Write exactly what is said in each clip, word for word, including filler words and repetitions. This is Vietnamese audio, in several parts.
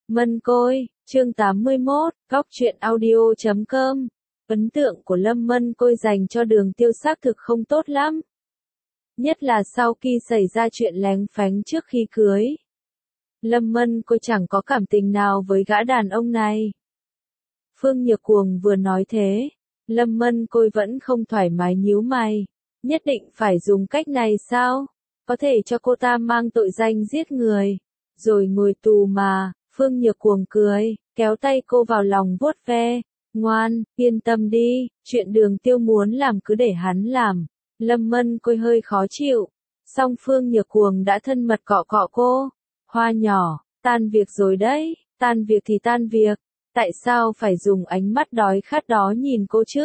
Mân Côi, chương tám mươi mốt, góc truyện audio chấm com. Ấn tượng của Lâm Mân Côi dành cho Đường Tiêu xác thực không tốt lắm. Nhất là sau khi xảy ra chuyện lén phánh trước khi cưới. Lâm Mân Côi chẳng có cảm tình nào với gã đàn ông này. Phương Nhược Cuồng vừa nói thế, Lâm Mân Côi vẫn không thoải mái nhíu mày. Nhất định phải dùng cách này sao? Có thể cho cô ta mang tội danh giết người, rồi ngồi tù mà. Phương Nhược Cuồng cười, kéo tay cô vào lòng vuốt ve. Ngoan, yên tâm đi, chuyện Đường Tiêu muốn làm cứ để hắn làm. Lâm Mân Côi hơi khó chịu. Song Phương Nhược Cuồng đã thân mật cọ cọ cô. Hoa nhỏ, tan việc rồi đấy, tan việc thì tan việc. Tại sao phải dùng ánh mắt đói khát đó nhìn cô chứ?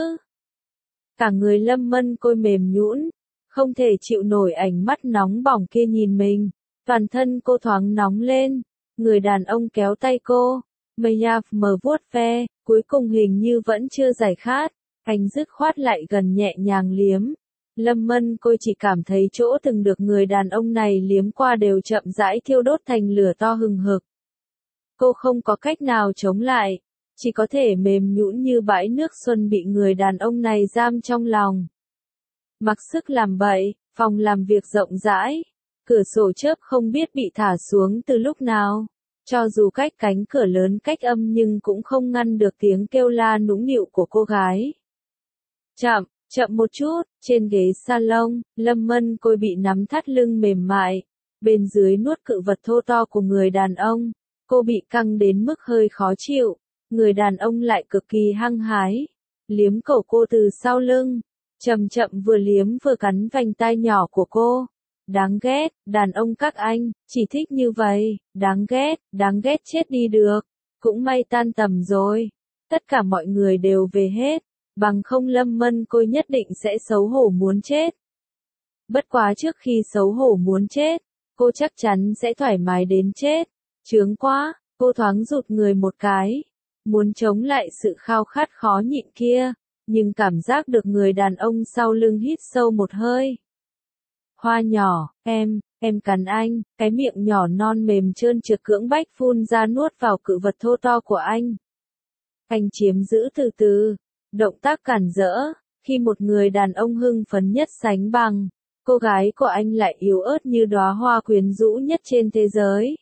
Cả người Lâm Mân Côi mềm nhũn, không thể chịu nổi ánh mắt nóng bỏng kia nhìn mình. Toàn thân cô thoáng nóng lên. Người đàn ông kéo tay cô, mây nhaf mờ vuốt ve, cuối cùng hình như vẫn chưa giải khát, anh dứt khoát lại gần nhẹ nhàng liếm. Lâm Mân Côi chỉ cảm thấy chỗ từng được người đàn ông này liếm qua đều chậm rãi thiêu đốt thành lửa to hừng hực. Cô không có cách nào chống lại, chỉ có thể mềm nhũn như bãi nước xuân bị người đàn ông này giam trong lòng. Mặc sức làm bậy, phòng làm việc rộng rãi. Cửa sổ chớp không biết bị thả xuống từ lúc nào. Cho dù cách cánh cửa lớn cách âm nhưng cũng không ngăn được tiếng kêu la nũng nịu của cô gái. Chậm, chậm một chút, trên ghế salon, Lâm Mân Côi bị nắm thắt lưng mềm mại. Bên dưới nuốt cự vật thô to của người đàn ông. Cô bị căng đến mức hơi khó chịu. Người đàn ông lại cực kỳ hăng hái. Liếm cổ cô từ sau lưng. Chậm chậm vừa liếm vừa cắn vành tai nhỏ của cô. Đáng ghét, đàn ông các anh, chỉ thích như vậy, đáng ghét, đáng ghét chết đi được. Cũng may tan tầm rồi. Tất cả mọi người đều về hết, bằng không Lâm Mân Côi nhất định sẽ xấu hổ muốn chết. Bất quá trước khi xấu hổ muốn chết, cô chắc chắn sẽ thoải mái đến chết. Chướng quá, cô thoáng rụt người một cái. Muốn chống lại sự khao khát khó nhịn kia, nhưng cảm giác được người đàn ông sau lưng hít sâu một hơi. Hoa nhỏ, em, em cắn anh, cái miệng nhỏ non mềm trơn trượt cưỡng bách phun ra nuốt vào cự vật thô to của anh. Anh chiếm giữ từ từ, động tác cản rỡ, khi một người đàn ông hưng phấn nhất sánh bằng, cô gái của anh lại yếu ớt như đóa hoa quyến rũ nhất trên thế giới.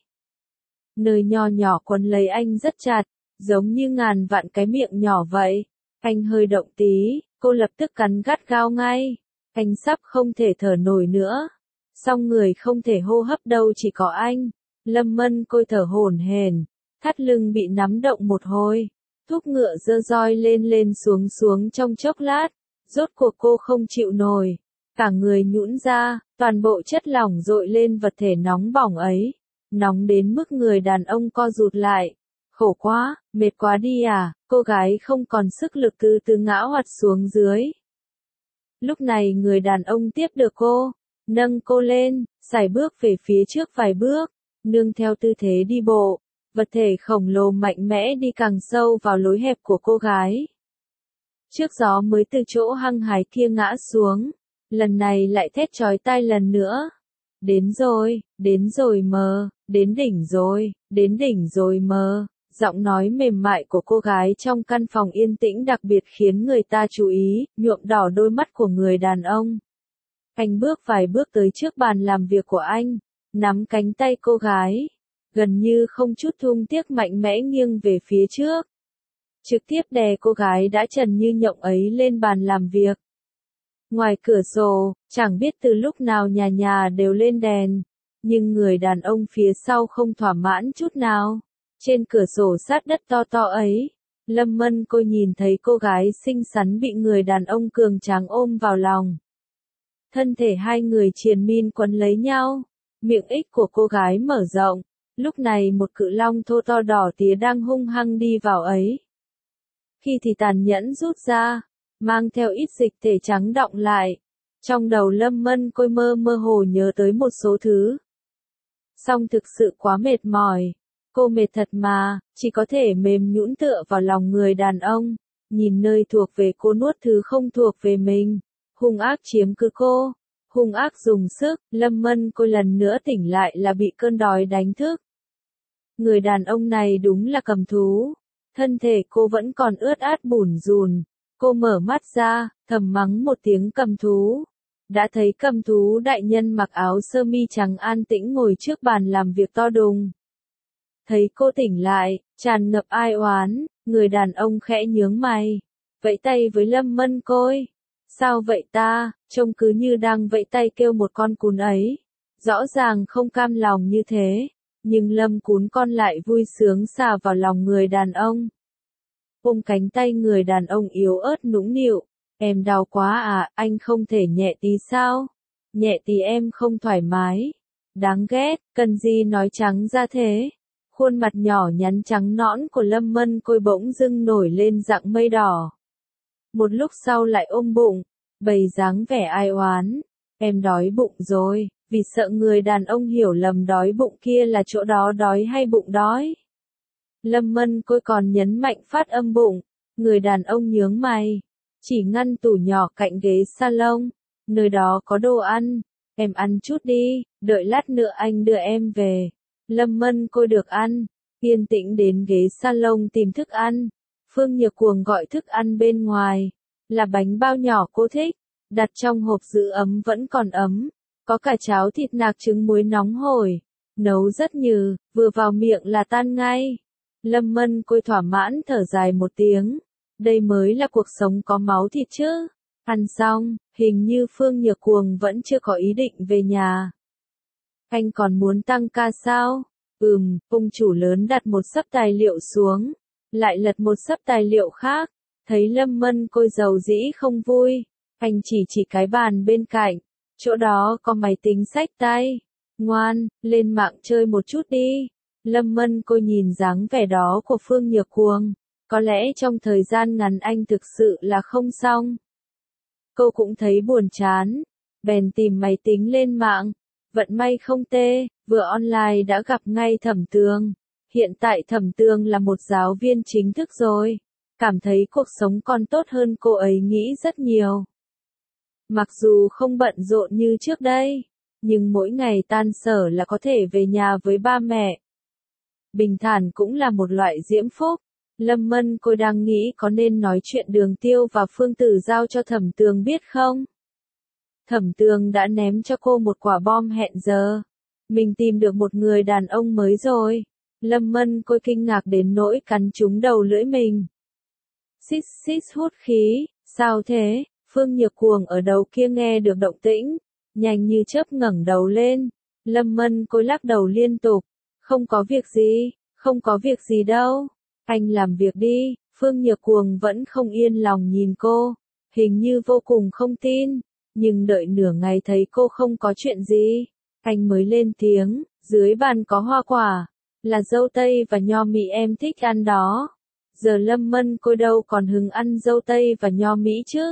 Nơi nho nhỏ quấn lấy anh rất chặt, giống như ngàn vạn cái miệng nhỏ vậy. Anh hơi động tí, cô lập tức cắn gắt gao ngay. Anh sắp không thể thở nổi nữa. Song người không thể hô hấp đâu chỉ có anh. Lâm Mân Côi thở hổn hển, thắt lưng bị nắm động một hồi. Thúc ngựa dơ roi lên lên xuống xuống trong chốc lát. Rốt cuộc cô không chịu nổi. Cả người nhũn ra, toàn bộ chất lỏng dội lên vật thể nóng bỏng ấy. Nóng đến mức người đàn ông co rụt lại. Khổ quá, mệt quá đi à, cô gái không còn sức lực từ từ ngã hoạt xuống dưới. Lúc này người đàn ông tiếp được cô, nâng cô lên, sải bước về phía trước vài bước, nương theo tư thế đi bộ, vật thể khổng lồ mạnh mẽ đi càng sâu vào lối hẹp của cô gái. Trước gió mới từ chỗ hăng hái kia ngã xuống, lần này lại thét chói tai lần nữa. Đến rồi, đến rồi mờ, đến đỉnh rồi, đến đỉnh rồi mờ. Giọng nói mềm mại của cô gái trong căn phòng yên tĩnh đặc biệt khiến người ta chú ý, nhuộm đỏ đôi mắt của người đàn ông. Anh bước vài bước tới trước bàn làm việc của anh, nắm cánh tay cô gái, gần như không chút thương tiếc mạnh mẽ nghiêng về phía trước. Trực tiếp đè cô gái đã trần như nhộng ấy lên bàn làm việc. Ngoài cửa sổ, chẳng biết từ lúc nào nhà nhà đều lên đèn, nhưng người đàn ông phía sau không thỏa mãn chút nào. Trên cửa sổ sát đất to to ấy, Lâm Mân Côi nhìn thấy cô gái xinh xắn bị người đàn ông cường tráng ôm vào lòng. Thân thể hai người triền miên quấn lấy nhau, miệng ích của cô gái mở rộng, lúc này một cự long thô to đỏ tía đang hung hăng đi vào ấy. Khi thì tàn nhẫn rút ra, mang theo ít dịch thể trắng đọng lại. Trong đầu Lâm Mân Côi mơ mơ hồ nhớ tới một số thứ. Song thực sự quá mệt mỏi. Cô mệt thật mà, chỉ có thể mềm nhũn tựa vào lòng người đàn ông, nhìn nơi thuộc về cô nuốt thứ không thuộc về mình, hung ác chiếm cứ cô, hung ác dùng sức. Lâm Mân Côi lần nữa tỉnh lại là bị cơn đói đánh thức. người đàn ông này đúng là cầm thú. Thân thể cô vẫn còn ướt át bủn rủn. Cô mở mắt ra, thầm mắng một tiếng cầm thú. Đã thấy cầm thú đại nhân mặc áo sơ mi trắng an tĩnh ngồi trước bàn làm việc to đùng. Thấy cô tỉnh lại, tràn ngập ai oán, người đàn ông khẽ nhướng mày. Vẫy tay với Lâm Mân Côi. Sao vậy ta, trông cứ như đang vẫy tay kêu một con cún ấy. Rõ ràng không cam lòng như thế, nhưng Lâm cún con lại vui sướng xà vào lòng người đàn ông. Ôm cánh tay người đàn ông yếu ớt nũng nịu. Em đau quá à, anh không thể nhẹ tí sao? Nhẹ tí em không thoải mái. Đáng ghét, cần gì nói trắng ra thế? Khuôn mặt nhỏ nhắn trắng nõn của Lâm Mân Côi bỗng dưng nổi lên dạng mây đỏ. Một lúc sau lại ôm bụng, bày dáng vẻ ai oán. Em đói bụng rồi, vì sợ người đàn ông hiểu lầm đói bụng kia là chỗ đó đói hay bụng đói. Lâm Mân Côi còn nhấn mạnh phát âm bụng, người đàn ông nhướng mày. Chỉ ngăn tủ nhỏ cạnh ghế salon, nơi đó có đồ ăn, em ăn chút đi, đợi lát nữa anh đưa em về. Lâm Mân Côi được ăn, yên tĩnh đến ghế salon tìm thức ăn. Phương Nhược Cuồng gọi thức ăn bên ngoài, là bánh bao nhỏ cô thích, đặt trong hộp giữ ấm vẫn còn ấm, có cả cháo thịt nạc trứng muối nóng hổi, nấu rất nhừ, vừa vào miệng là tan ngay. Lâm Mân Côi thỏa mãn thở dài một tiếng. Đây mới là cuộc sống có máu thịt chứ. Ăn xong, hình như Phương Nhược Cuồng vẫn chưa có ý định về nhà. Anh còn muốn tăng ca sao? Ừm, ông chủ lớn đặt một xấp tài liệu xuống, lại lật một xấp tài liệu khác, thấy Lâm Mân Côi dầu dĩ không vui, anh chỉ chỉ cái bàn bên cạnh, chỗ đó có máy tính xách tay. Ngoan, lên mạng chơi một chút đi. Lâm Mân Côi nhìn dáng vẻ đó của Phương Nhược Cuồng. Có lẽ trong thời gian ngắn anh thực sự là không xong. Cô cũng thấy buồn chán, bèn tìm máy tính lên mạng. Vận may không tê, vừa online đã gặp ngay Thẩm Tường. Hiện tại Thẩm Tường là một giáo viên chính thức rồi. Cảm thấy cuộc sống còn tốt hơn cô ấy nghĩ rất nhiều. Mặc dù không bận rộn như trước đây, nhưng mỗi ngày tan sở là có thể về nhà với ba mẹ. Bình thản cũng là một loại diễm phúc. Lâm Mân Côi đang nghĩ có nên nói chuyện Đường Tiêu và Phương Tử Giao cho Thẩm Tường biết không? Thẩm Tường đã ném cho cô một quả bom hẹn giờ. Mình tìm được một người đàn ông mới rồi. Lâm Mân Côi kinh ngạc đến nỗi cắn trúng đầu lưỡi mình. Xít xít hút khí, sao thế? Phương Nhược Cuồng ở đầu kia nghe được động tĩnh, nhanh như chớp ngẩng đầu lên. Lâm Mân Côi lắc đầu liên tục. Không có việc gì, không có việc gì đâu. Anh làm việc đi. Phương Nhược Cuồng vẫn không yên lòng nhìn cô, hình như vô cùng không tin, nhưng đợi nửa ngày thấy cô không có chuyện gì, anh mới lên tiếng, dưới bàn có hoa quả, là dâu tây và nho mỹ em thích ăn đó. Giờ Lâm Mân Côi đâu còn hứng ăn dâu tây và nho mỹ chứ.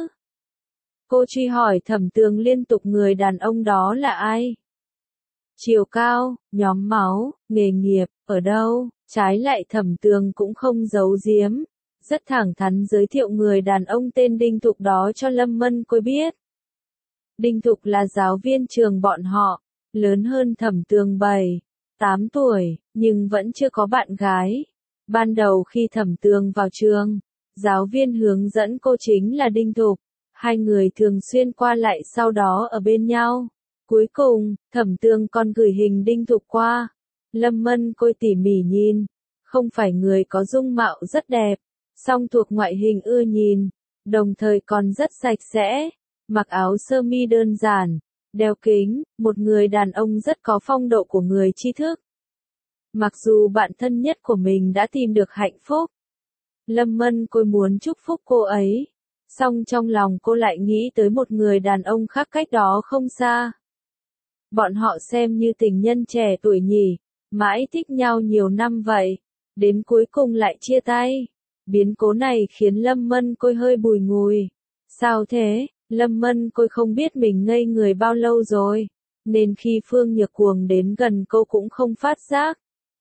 Cô truy hỏi Thẩm Tường liên tục người đàn ông đó là ai. Chiều cao, nhóm máu, nghề nghiệp, ở đâu, trái lại Thẩm Tường cũng không giấu giếm, rất thẳng thắn giới thiệu người đàn ông tên Đinh Thục đó cho Lâm Mân Côi biết. Đinh Thục là giáo viên trường bọn họ, lớn hơn Thẩm Tường bảy, tám tuổi, nhưng vẫn chưa có bạn gái. Ban đầu khi Thẩm Tường vào trường, giáo viên hướng dẫn cô chính là Đinh Thục, hai người thường xuyên qua lại sau đó ở bên nhau. Cuối cùng, Thẩm Tường còn gửi hình Đinh Thục qua. Lâm Mân Côi tỉ mỉ nhìn, không phải người có dung mạo rất đẹp, song thuộc ngoại hình ưa nhìn, đồng thời còn rất sạch sẽ, mặc áo sơ mi đơn giản, đeo kính, một người đàn ông rất có phong độ của người tri thức. Mặc dù bạn thân nhất của mình đã tìm được hạnh phúc, Lâm Mân Côi muốn chúc phúc cô ấy, song trong lòng cô lại nghĩ tới một người đàn ông khác cách đó không xa. Bọn họ xem như tình nhân trẻ tuổi nhỉ, mãi thích nhau nhiều năm vậy, đến cuối cùng lại chia tay. Biến cố này khiến Lâm Mân Côi hơi bùi ngùi. Sao thế? Lâm Mân Côi không biết mình ngây người bao lâu rồi, nên khi Phương Nhược Cuồng đến gần cô cũng không phát giác.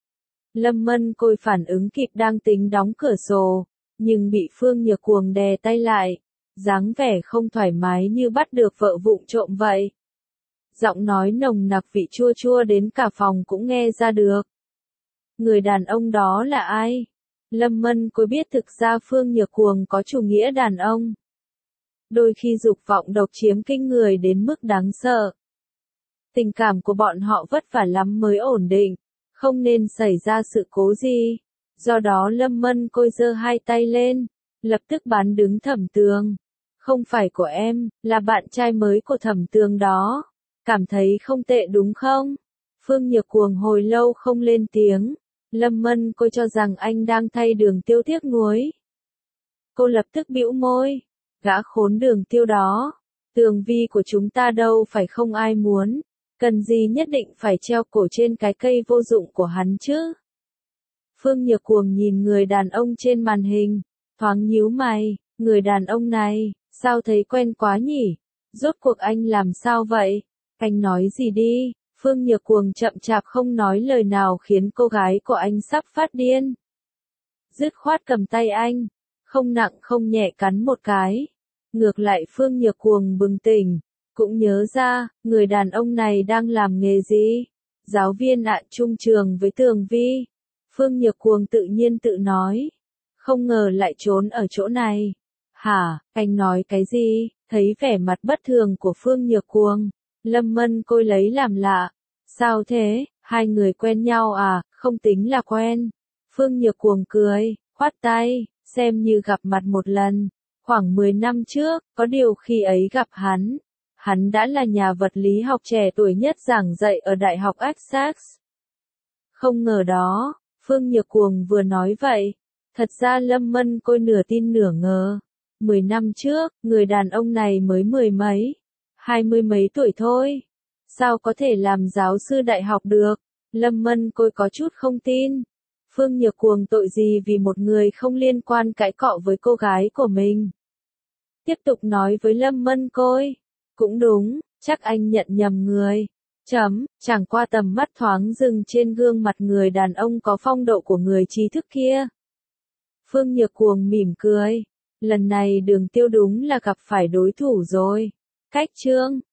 Lâm Mân Côi phản ứng kịp đang tính đóng cửa sổ, nhưng bị Phương Nhược Cuồng đè tay lại, dáng vẻ không thoải mái như bắt được vợ vụng trộm vậy. Giọng nói nồng nặc vị chua chua đến cả phòng cũng nghe ra được. Người đàn ông đó là ai? Lâm Mân Côi biết thực ra Phương Nhược Cuồng có chủ nghĩa đàn ông. Đôi khi dục vọng độc chiếm kinh người đến mức đáng sợ. Tình cảm của bọn họ vất vả lắm mới ổn định, không nên xảy ra sự cố gì. Do đó Lâm Mân Côi giơ hai tay lên, lập tức bán đứng Thẩm Tường. Không phải của em, là bạn trai mới của Thẩm Tường đó. Cảm thấy không tệ đúng không? Phương Nhược Cuồng hồi lâu không lên tiếng. Lâm Mân Côi cho rằng anh đang thay Đường Tiêu tiếc nuối. Cô lập tức bĩu môi. Gã khốn Đường Tiêu đó. Tường vi của chúng ta đâu phải không ai muốn. Cần gì nhất định phải treo cổ trên cái cây vô dụng của hắn chứ? Phương Nhược Cuồng nhìn người đàn ông trên màn hình, thoáng nhíu mày, người đàn ông này, sao thấy quen quá nhỉ? Rốt cuộc anh làm sao vậy? Anh nói gì đi? Phương Nhược Cuồng chậm chạp không nói lời nào khiến cô gái của anh sắp phát điên. Dứt khoát cầm tay anh, không nặng không nhẹ cắn một cái. Ngược lại Phương Nhược Cuồng bừng tỉnh, cũng nhớ ra, người đàn ông này đang làm nghề gì? Giáo viên ạ, chung trường với Tường Vi. Phương Nhược Cuồng tự nhiên tự nói. Không ngờ lại trốn ở chỗ này. Hả, anh nói cái gì? Thấy vẻ mặt bất thường của Phương Nhược Cuồng, Lâm Mân Côi lấy làm lạ. Sao thế, hai người quen nhau à, không tính là quen. Phương Nhược Cuồng cười, khoát tay, xem như gặp mặt một lần. Khoảng mười năm trước, có điều khi ấy gặp hắn. Hắn đã là nhà vật lý học trẻ tuổi nhất giảng dạy ở Đại học Essex. Không ngờ đó, Phương Nhược Cuồng vừa nói vậy. Thật ra Lâm Mân Côi nửa tin nửa ngờ. Mười năm trước, người đàn ông này mới mười mấy, hai mươi mấy tuổi thôi. Sao có thể làm giáo sư đại học được? Lâm Mân Côi có chút không tin. Phương Nhược Cuồng tội gì vì một người không liên quan cãi cọ với cô gái của mình. Tiếp tục nói với Lâm Mân Côi. Cũng đúng, chắc anh nhận nhầm người. Chấm, chẳng qua tầm mắt thoáng dừng trên gương mặt người đàn ông có phong độ của người trí thức kia. Phương Nhược Cuồng mỉm cười. Lần này Đường Tiêu đúng là gặp phải đối thủ rồi. Cách chương